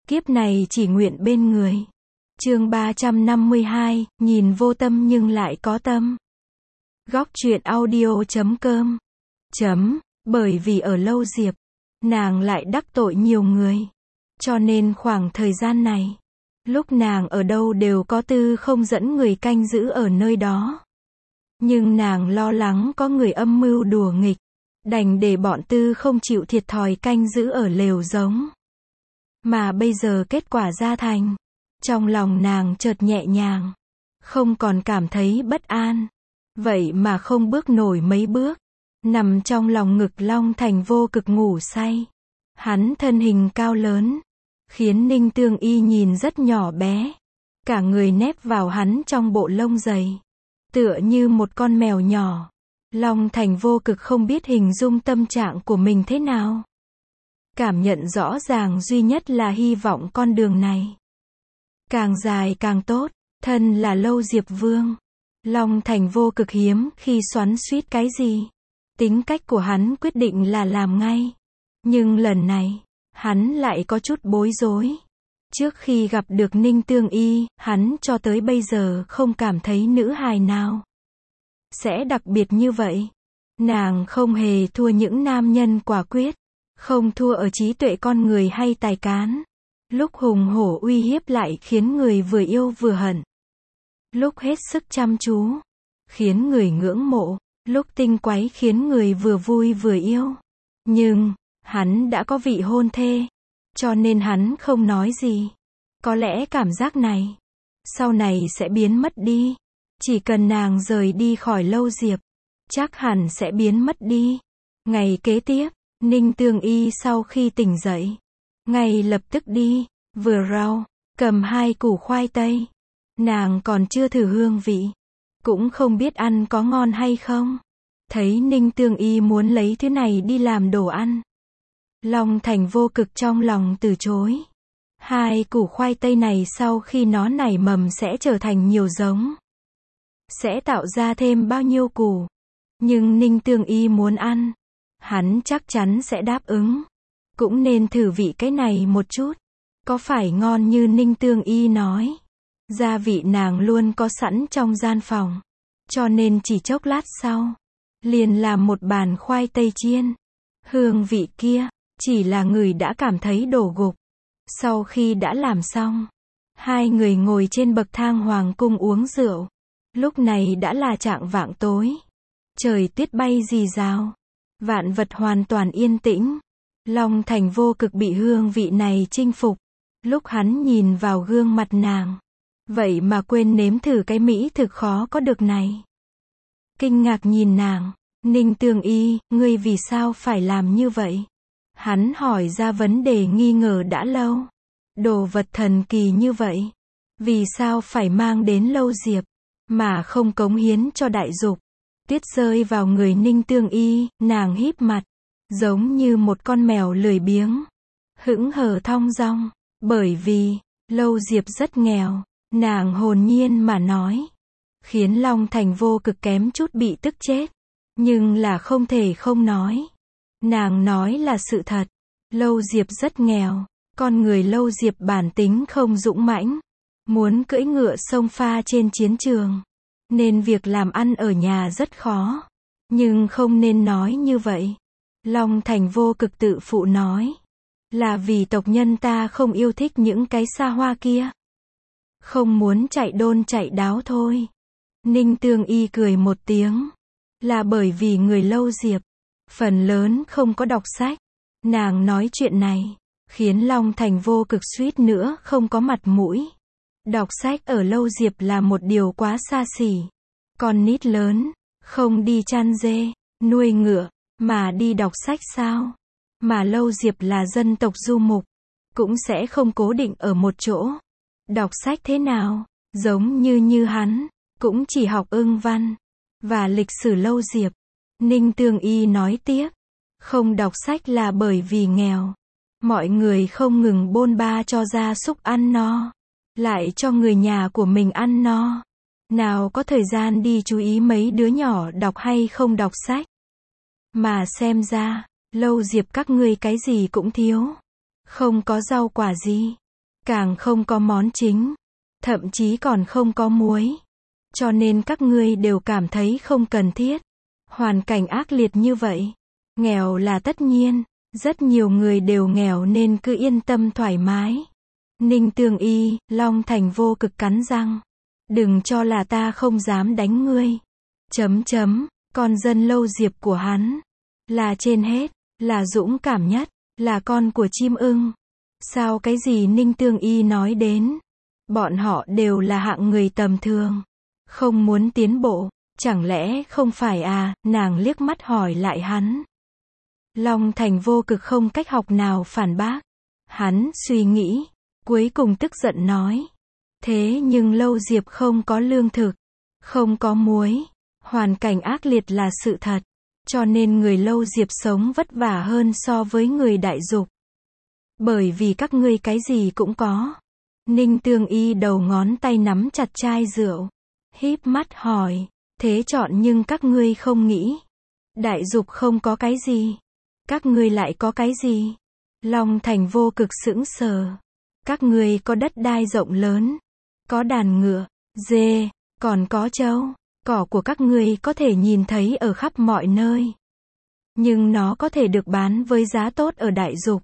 Kiếp này chỉ nguyện bên người. Chương 352, nhìn vô tâm nhưng lại có tâm. Góc truyện audio.com. Bởi vì ở Lâu Diệp, nàng lại đắc tội nhiều người. Cho nên khoảng thời gian này, lúc nàng ở đâu đều có Tư không dẫn người canh giữ ở nơi đó. Nhưng nàng lo lắng có người âm mưu đùa nghịch, đành để bọn Tư không chịu thiệt thòi canh giữ ở lều giống. Mà bây giờ kết quả ra thành, trong lòng nàng chợt nhẹ nhàng, không còn cảm thấy bất an. Vậy mà không bước nổi mấy bước, nằm trong lòng ngực Long Thành Vô Cực ngủ say. Hắn thân hình cao lớn, khiến Ninh Tương Y nhìn rất nhỏ bé. Cả người nép vào hắn trong bộ lông dày, tựa như một con mèo nhỏ. Long Thành Vô Cực không biết hình dung tâm trạng của mình thế nào. Cảm nhận rõ ràng duy nhất là hy vọng con đường này càng dài càng tốt. Thân là Lâu Diệp Vương, Long Thành Vô Cực hiếm khi xoắn xuýt cái gì. Tính cách của hắn quyết định là làm ngay. Nhưng lần này, hắn lại có chút bối rối. Trước khi gặp được Ninh Tương Y, hắn cho tới bây giờ không cảm thấy nữ hài nào sẽ đặc biệt như vậy. Nàng không hề thua những nam nhân quả quyết, không thua ở trí tuệ con người hay tài cán. Lúc hùng hổ uy hiếp lại khiến người vừa yêu vừa hận. Lúc hết sức chăm chú, khiến người ngưỡng mộ. Lúc tinh quái khiến người vừa vui vừa yêu. Nhưng, hắn đã có vị hôn thê, cho nên hắn không nói gì. Có lẽ cảm giác này, sau này sẽ biến mất đi. Chỉ cần nàng rời đi khỏi Lâu Diệp, chắc hẳn sẽ biến mất đi. Ngày kế tiếp, Ninh Tương Y sau khi tỉnh dậy, ngay lập tức đi, vừa rau, cầm 2 củ khoai tây. Nàng còn chưa thử hương vị, cũng không biết ăn có ngon hay không. Thấy Ninh Tương Y muốn lấy thứ này đi làm đồ ăn, Long Thành Vô Cực trong lòng từ chối. 2 củ khoai tây này sau khi nó nảy mầm sẽ trở thành nhiều giống, sẽ tạo ra thêm bao nhiêu củ. Nhưng Ninh Tương Y muốn ăn, hắn chắc chắn sẽ đáp ứng. Cũng nên thử vị cái này một chút. Có phải ngon như Ninh Tương Y nói? Gia vị nàng luôn có sẵn trong gian phòng, cho nên chỉ chốc lát sau, liền làm một bàn khoai tây chiên. Hương vị kia, chỉ là người đã cảm thấy đổ gục. Sau khi đã làm xong, 2 người ngồi trên bậc thang hoàng cung uống rượu. Lúc này đã là chạng vạng tối. Trời tuyết bay rì rào. Vạn vật hoàn toàn yên tĩnh. Long Thành Vô Cực bị hương vị này chinh phục. Lúc hắn nhìn vào gương mặt nàng, vậy mà quên nếm thử cái mỹ thực khó có được này. Kinh ngạc nhìn nàng, Ninh Tương Y, ngươi vì sao phải làm như vậy? Hắn hỏi ra vấn đề nghi ngờ đã lâu. Đồ vật thần kỳ như vậy, vì sao phải mang đến Lâu Diệp, mà không cống hiến cho đại dục? Tuyết rơi vào người Ninh Tương Y, nàng híp mặt, giống như một con mèo lười biếng, hững hờ thong dong. Bởi vì, Lâu Diệp rất nghèo, nàng hồn nhiên mà nói, khiến Long Thành Vô Cực kém chút bị tức chết. Nhưng là không thể không nói. Nàng nói là sự thật. Lâu Diệp rất nghèo, con người Lâu Diệp bản tính không dũng mãnh, muốn cưỡi ngựa xông pha trên chiến trường, nên việc làm ăn ở nhà rất khó. Nhưng không nên nói như vậy. Long Thành Vô Cực tự phụ nói, là vì tộc nhân ta không yêu thích những cái xa hoa kia, không muốn chạy đôn chạy đáo thôi. Ninh Tương Y cười một tiếng, là bởi vì người Lâu Diệp phần lớn không có đọc sách. Nàng nói chuyện này, khiến Long Thành Vô Cực suýt nữa không có mặt mũi. Đọc sách ở Lâu Diệp là một điều quá xa xỉ. Con nít lớn, không đi chăn dê, nuôi ngựa, mà đi đọc sách sao? Mà Lâu Diệp là dân tộc du mục, cũng sẽ không cố định ở một chỗ. Đọc sách thế nào? Giống như hắn, cũng chỉ học ưng văn và lịch sử Lâu Diệp. Ninh Tương Y nói tiếp, không đọc sách là bởi vì nghèo. Mọi người không ngừng bôn ba cho gia súc ăn no, lại cho người nhà của mình ăn no. Nào có thời gian đi chú ý mấy đứa nhỏ đọc hay không đọc sách. Mà xem ra, Lâu Diệp các ngươi cái gì cũng thiếu. Không có rau quả gì. càng không có món chính, thậm chí còn không có muối. Cho nên các ngươi đều cảm thấy không cần thiết. Hoàn cảnh ác liệt như vậy, nghèo là tất nhiên, rất nhiều người đều nghèo nên cứ yên tâm thoải mái. Ninh Tương Y, Long Thành Vô Cực cắn răng. Đừng cho là ta không dám đánh ngươi. Con dân Lâu Diệp của hắn là trên hết, là dũng cảm nhất, là con của chim ưng. Sao cái gì Ninh Tương Y nói đến? Bọn họ đều là hạng người tầm thường, không muốn tiến bộ, chẳng lẽ không phải à? Nàng liếc mắt hỏi lại hắn. Long Thành Vô Cực không cách học nào phản bác. Hắn suy nghĩ, cuối cùng tức giận nói. Thế nhưng Lâu Diệp không có lương thực, không có muối, hoàn cảnh ác liệt là sự thật. Cho nên người Lâu Diệp sống vất vả hơn so với người Đại Dục. Bởi vì các ngươi cái gì cũng có. Ninh Tương Y đầu ngón tay nắm chặt chai rượu, híp mắt hỏi, thế chọn nhưng các ngươi không nghĩ. Đại Dục không có cái gì, các ngươi lại có cái gì? Long Thành Vô Cực sững sờ. Các ngươi có đất đai rộng lớn, có đàn ngựa, dê, còn có trâu, cỏ của các ngươi có thể nhìn thấy ở khắp mọi nơi. Nhưng nó có thể được bán với giá tốt ở Đại Dục.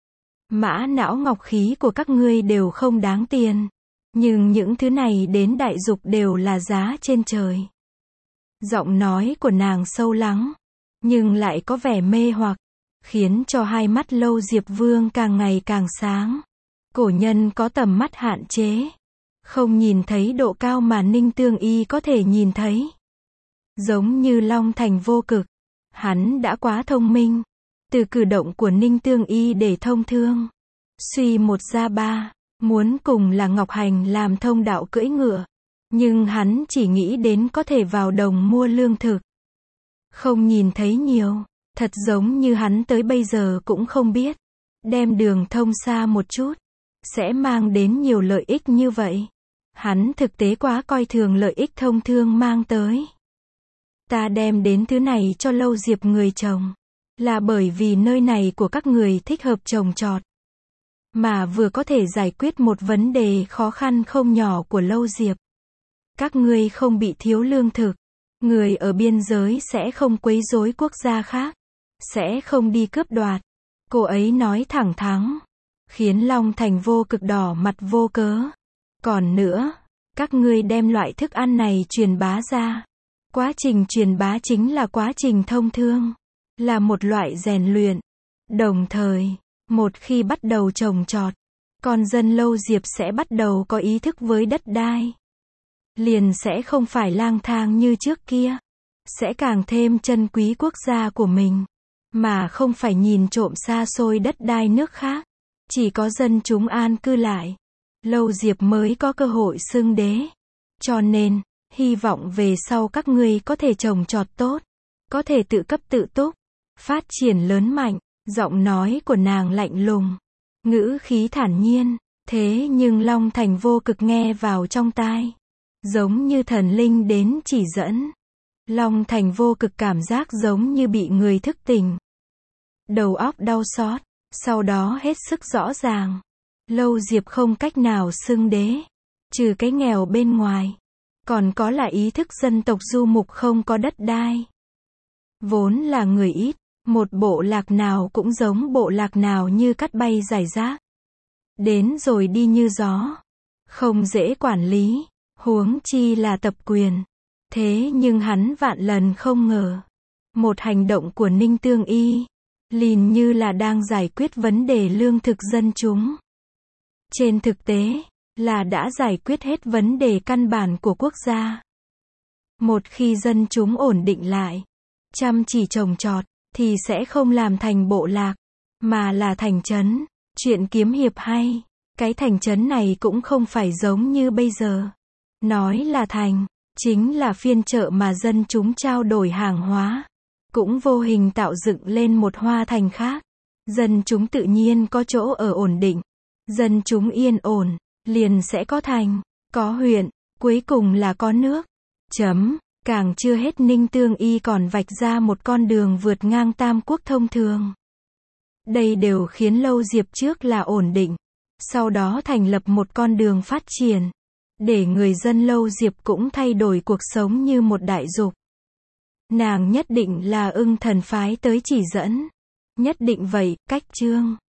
Mã não ngọc khí của các ngươi đều không đáng tiền. Nhưng những thứ này đến Đại Dục đều là giá trên trời. Giọng nói của nàng sâu lắng, nhưng lại có vẻ mê hoặc, khiến cho hai mắt Lâu Diệp Vương càng ngày càng sáng. Cổ nhân có tầm mắt hạn chế, không nhìn thấy độ cao mà Ninh Tương Y có thể nhìn thấy. Giống như Long Thành Vô Cực, hắn đã quá thông minh. Từ cử động của Ninh Tương Y để thông thương, suy một ra ba, muốn cùng là Ngọc Hành làm thông đạo cưỡi ngựa. Nhưng hắn chỉ nghĩ đến có thể vào đồng mua lương thực. Không nhìn thấy nhiều, thật giống như hắn tới bây giờ cũng không biết. Đem đường thông xa một chút, sẽ mang đến nhiều lợi ích như vậy. Hắn thực tế quá coi thường lợi ích thông thương mang tới. Ta đem đến thứ này cho Lâu Diệp người trồng, là bởi vì nơi này của các người thích hợp trồng trọt. Mà vừa có thể giải quyết một vấn đề khó khăn không nhỏ của Lâu Diệp. Các ngươi không bị thiếu lương thực, người ở biên giới sẽ không quấy rối quốc gia khác, sẽ không đi cướp đoạt. Cô ấy nói thẳng thắn, khiến Long Thành Vô Cực đỏ mặt vô cớ. Còn nữa, các ngươi đem loại thức ăn này truyền bá ra. Quá trình truyền bá chính là quá trình thông thương, là một loại rèn luyện. Đồng thời, một khi bắt đầu trồng trọt, con dân Lâu Diệp sẽ bắt đầu có ý thức với đất đai. Liền sẽ không phải lang thang như trước kia, sẽ càng thêm trân quý quốc gia của mình, mà không phải nhìn trộm xa xôi đất đai nước khác. Chỉ có dân chúng an cư lại, Lâu Diệp mới có cơ hội xưng đế. Cho nên, hy vọng về sau các ngươi có thể trồng trọt tốt, có thể tự cấp tự túc, phát triển lớn mạnh. Giọng nói của nàng lạnh lùng, ngữ khí thản nhiên, thế nhưng Long Thành Vô Cực nghe vào trong tai, giống như thần linh đến chỉ dẫn. Long Thành Vô Cực cảm giác giống như bị người thức tỉnh. Đầu óc đau xót, sau đó hết sức rõ ràng. Lâu Diệp không cách nào xưng đế, trừ cái nghèo bên ngoài. Còn có là ý thức dân tộc du mục không có đất đai. Vốn là người ít, một bộ lạc nào cũng giống bộ lạc nào như cắt bay rải rác. Đến rồi đi như gió. Không dễ quản lý, huống chi là tập quyền. Thế nhưng hắn vạn lần không ngờ. Một hành động của Ninh Tương Y, liền như là đang giải quyết vấn đề lương thực dân chúng. Trên thực tế, là đã giải quyết hết vấn đề căn bản của quốc gia. Một khi dân chúng ổn định lại, chăm chỉ trồng trọt, thì sẽ không làm thành bộ lạc, mà là thành trấn. Chuyện kiếm hiệp hay, cái thành trấn này cũng không phải giống như bây giờ. Nói là thành, chính là phiên chợ mà dân chúng trao đổi hàng hóa. Cũng vô hình tạo dựng lên một hoa thành khác. Dân chúng tự nhiên có chỗ ở ổn định. Dân chúng yên ổn, liền sẽ có thành, có huyện, cuối cùng là có nước. Càng chưa hết Ninh Tương Y còn vạch ra một con đường vượt ngang Tam Quốc thông thường. Đây đều khiến Lâu Diệp trước là ổn định, Sau đó thành lập một con đường phát triển, để người dân Lâu Diệp cũng thay đổi cuộc sống như một đại dục. Nàng nhất định là Ưng Thần phái tới chỉ dẫn. Nhất định vậy, Cách Trương.